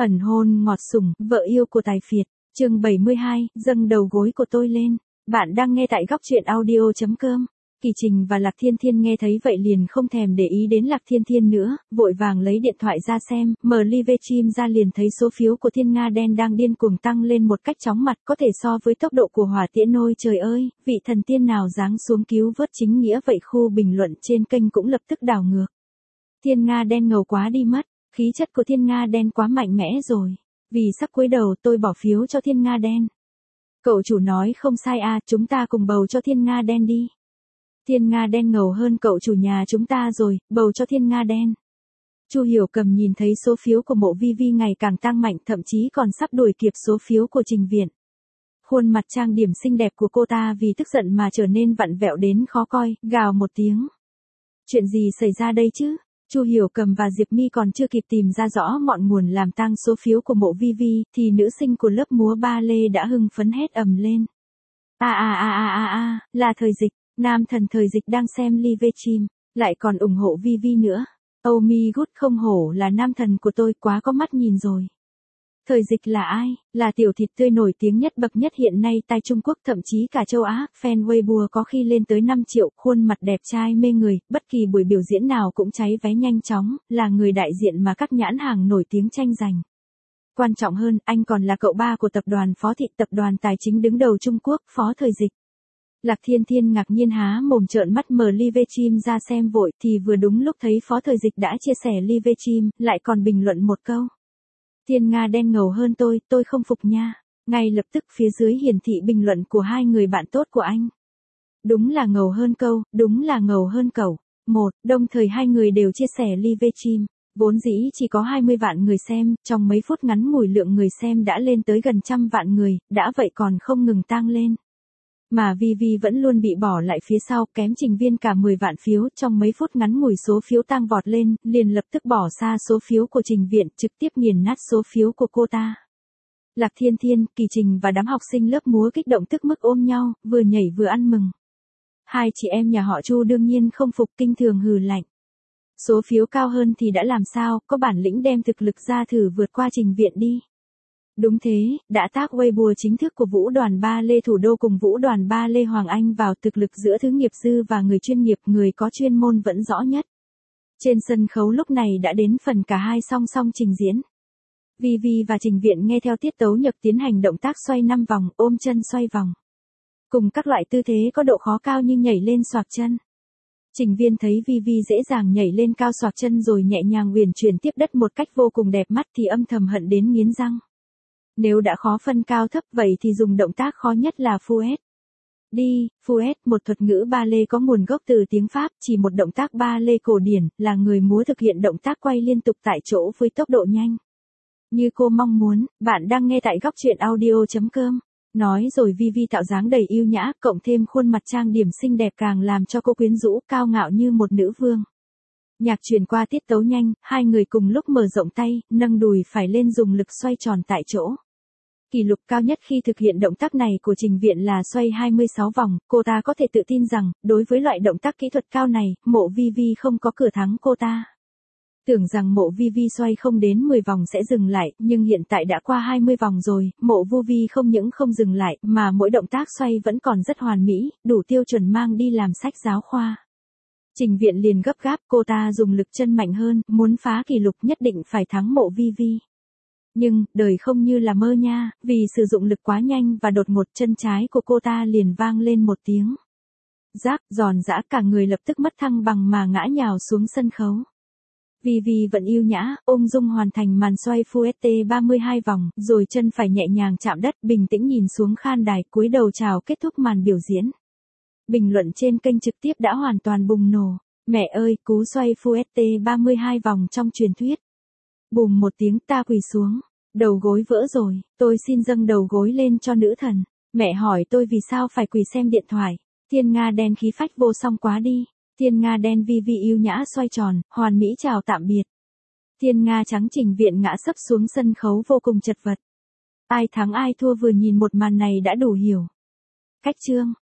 Ẩn hôn ngọt sủng, vợ yêu của tài phiệt, chương 72, dâng đầu gối của tôi lên. Bạn đang nghe tại góc truyện audio.com. Kỳ Trình và Lạc Thiên Thiên nghe thấy vậy liền không thèm để ý đến Lạc Thiên Thiên nữa, vội vàng lấy điện thoại ra xem, mở Livestream ra liền thấy số phiếu của Thiên Nga Đen đang điên cuồng tăng lên một cách chóng mặt, có thể so với tốc độ của hỏa tiễn. Ôi trời ơi, vị thần tiên nào giáng xuống cứu vớt chính nghĩa vậy? Khu bình luận trên kênh cũng lập tức đảo ngược. Thiên Nga Đen ngầu quá đi mất, khí chất của Thiên Nga Đen quá mạnh mẽ rồi. Vì sắp cuối đầu tôi bỏ phiếu cho Thiên Nga Đen. Cậu chủ nói không sai à, chúng ta cùng bầu cho Thiên Nga Đen đi. Thiên Nga Đen ngầu hơn cậu chủ nhà chúng ta rồi, bầu cho Thiên Nga Đen. Chu Hiểu Cầm nhìn thấy số phiếu của Mộ Vi Vi ngày càng tăng mạnh, thậm chí còn sắp đuổi kịp số phiếu của Trình Viện. Khuôn mặt trang điểm xinh đẹp của cô ta vì tức giận mà trở nên vặn vẹo đến khó coi, gào một tiếng. Chuyện gì xảy ra đây chứ? Chu Hiểu Cầm và Diệp Mi còn chưa kịp tìm ra rõ ngọn nguồn làm tăng số phiếu của Mộ Vi Vi, thì nữ sinh của lớp múa ba lê đã hưng phấn hét ầm lên. Là Thời Dịch, nam thần Thời Dịch đang xem livestream, lại còn ủng hộ Vi Vi nữa. Oh my god, không hổ là nam thần của tôi, quá có mắt nhìn rồi. Thời Dịch là ai? Là tiểu thịt tươi nổi tiếng nhất bậc nhất hiện nay tại Trung Quốc, thậm chí cả châu Á, fan Weibo có khi lên tới 5 triệu, khuôn mặt đẹp trai mê người, bất kỳ buổi biểu diễn nào cũng cháy vé nhanh chóng, là người đại diện mà các nhãn hàng nổi tiếng tranh giành. Quan trọng hơn, anh còn là cậu ba của tập đoàn Phó Thị, tập đoàn tài chính đứng đầu Trung Quốc, Phó Thời Dịch. Lạc Thiên Thiên ngạc nhiên há mồm trợn mắt mở livestream ra xem vội, thì vừa đúng lúc thấy Phó Thời Dịch đã chia sẻ livestream, lại còn bình luận một câu. Thiên Nga Đen ngầu hơn tôi không phục nha. Ngay lập tức phía dưới hiển thị bình luận của hai người bạn tốt của anh. Đúng là ngầu hơn câu, đúng là ngầu hơn cậu. Đồng thời hai người đều chia sẻ livestream. Vốn dĩ chỉ có 20 vạn người xem, trong mấy phút ngắn ngủi lượng người xem đã lên tới gần 100 vạn người, đã vậy còn không ngừng tăng lên. Mà Vi Vi vẫn luôn bị bỏ lại phía sau, kém Trình Viên cả 10 vạn phiếu, trong mấy phút ngắn ngủi số phiếu tăng vọt lên, liền lập tức bỏ xa số phiếu của Trình Viện, trực tiếp nghiền nát số phiếu của cô ta. Lạc Thiên Thiên, Kỳ Trình và đám học sinh lớp múa kích động tức mức ôm nhau, vừa nhảy vừa ăn mừng. Hai chị em nhà họ Chu đương nhiên không phục, kinh thường hừ lạnh. Số phiếu cao hơn thì đã làm sao, có bản lĩnh đem thực lực ra thử vượt qua Trình Viện đi. Đúng thế, đã tác Weibo chính thức của Vũ đoàn Ba Lê Thủ Đô cùng Vũ đoàn Ba Lê Hoàng Anh vào thực lực giữa thứ nghiệp dư và người chuyên nghiệp, người có chuyên môn vẫn rõ nhất. Trên sân khấu lúc này đã đến phần cả hai song song trình diễn. Vi Vi và Trình Viện nghe theo tiết tấu nhập tiến hành động tác xoay 5 vòng, ôm chân xoay vòng. Cùng các loại tư thế có độ khó cao như nhảy lên xoạc chân. Trình Viên thấy Vi Vi dễ dàng nhảy lên cao xoạc chân rồi nhẹ nhàng uyển chuyển tiếp đất một cách vô cùng đẹp mắt thì âm thầm hận đến nghiến răng. Nếu đã khó phân cao thấp vậy thì dùng động tác khó nhất là Fouet. Fouet, một thuật ngữ ba lê có nguồn gốc từ tiếng Pháp, chỉ một động tác ba lê cổ điển, là người múa thực hiện động tác quay liên tục tại chỗ với tốc độ nhanh. Như cô mong muốn, bạn đang nghe tại góc truyện audio.com. Nói rồi Vi Vi tạo dáng đầy yêu nhã, cộng thêm khuôn mặt trang điểm xinh đẹp càng làm cho cô quyến rũ, cao ngạo như một nữ vương. Nhạc truyền qua tiết tấu nhanh, hai người cùng lúc mở rộng tay, nâng đùi phải lên dùng lực xoay tròn tại chỗ. Kỷ lục cao nhất khi thực hiện động tác này của Trình Viện là xoay 26 vòng, cô ta có thể tự tin rằng, đối với loại động tác kỹ thuật cao này, Mộ Vi Vi không có cửa thắng cô ta. Tưởng rằng Mộ Vi Vi xoay không đến 10 vòng sẽ dừng lại, nhưng hiện tại đã qua 20 vòng rồi, Mộ Vi Vi không những không dừng lại, mà mỗi động tác xoay vẫn còn rất hoàn mỹ, đủ tiêu chuẩn mang đi làm sách giáo khoa. Trình Viện liền gấp gáp, cô ta dùng lực chân mạnh hơn, muốn phá kỷ lục nhất định phải thắng Mộ Vi Vi. Nhưng, đời không như là mơ nha, vì sử dụng lực quá nhanh và đột ngột, chân trái của cô ta liền vang lên một tiếng. Rác, giòn giã, cả người lập tức mất thăng bằng mà ngã nhào xuống sân khấu. Vi Vi vẫn yêu nhã, ung dung hoàn thành màn xoay Fouet 32 vòng, rồi chân phải nhẹ nhàng chạm đất, bình tĩnh nhìn xuống khan đài, cúi đầu chào kết thúc màn biểu diễn. Bình luận trên kênh trực tiếp đã hoàn toàn bùng nổ. Mẹ ơi, cú xoay Fouet 32 vòng trong truyền thuyết. Bùm một tiếng, ta quỳ xuống. Đầu gối vỡ rồi, tôi xin dâng đầu gối lên cho nữ thần. Mẹ hỏi tôi vì sao phải quỳ xem điện thoại. Thiên Nga Đen khí phách vô song quá đi. Thiên Nga Đen Vi Vi yêu nhã xoay tròn, hoàn mỹ chào tạm biệt. Thiên Nga trắng Trình Viện ngã sấp xuống sân khấu vô cùng chật vật. Ai thắng ai thua vừa nhìn một màn này đã đủ hiểu. Cách chương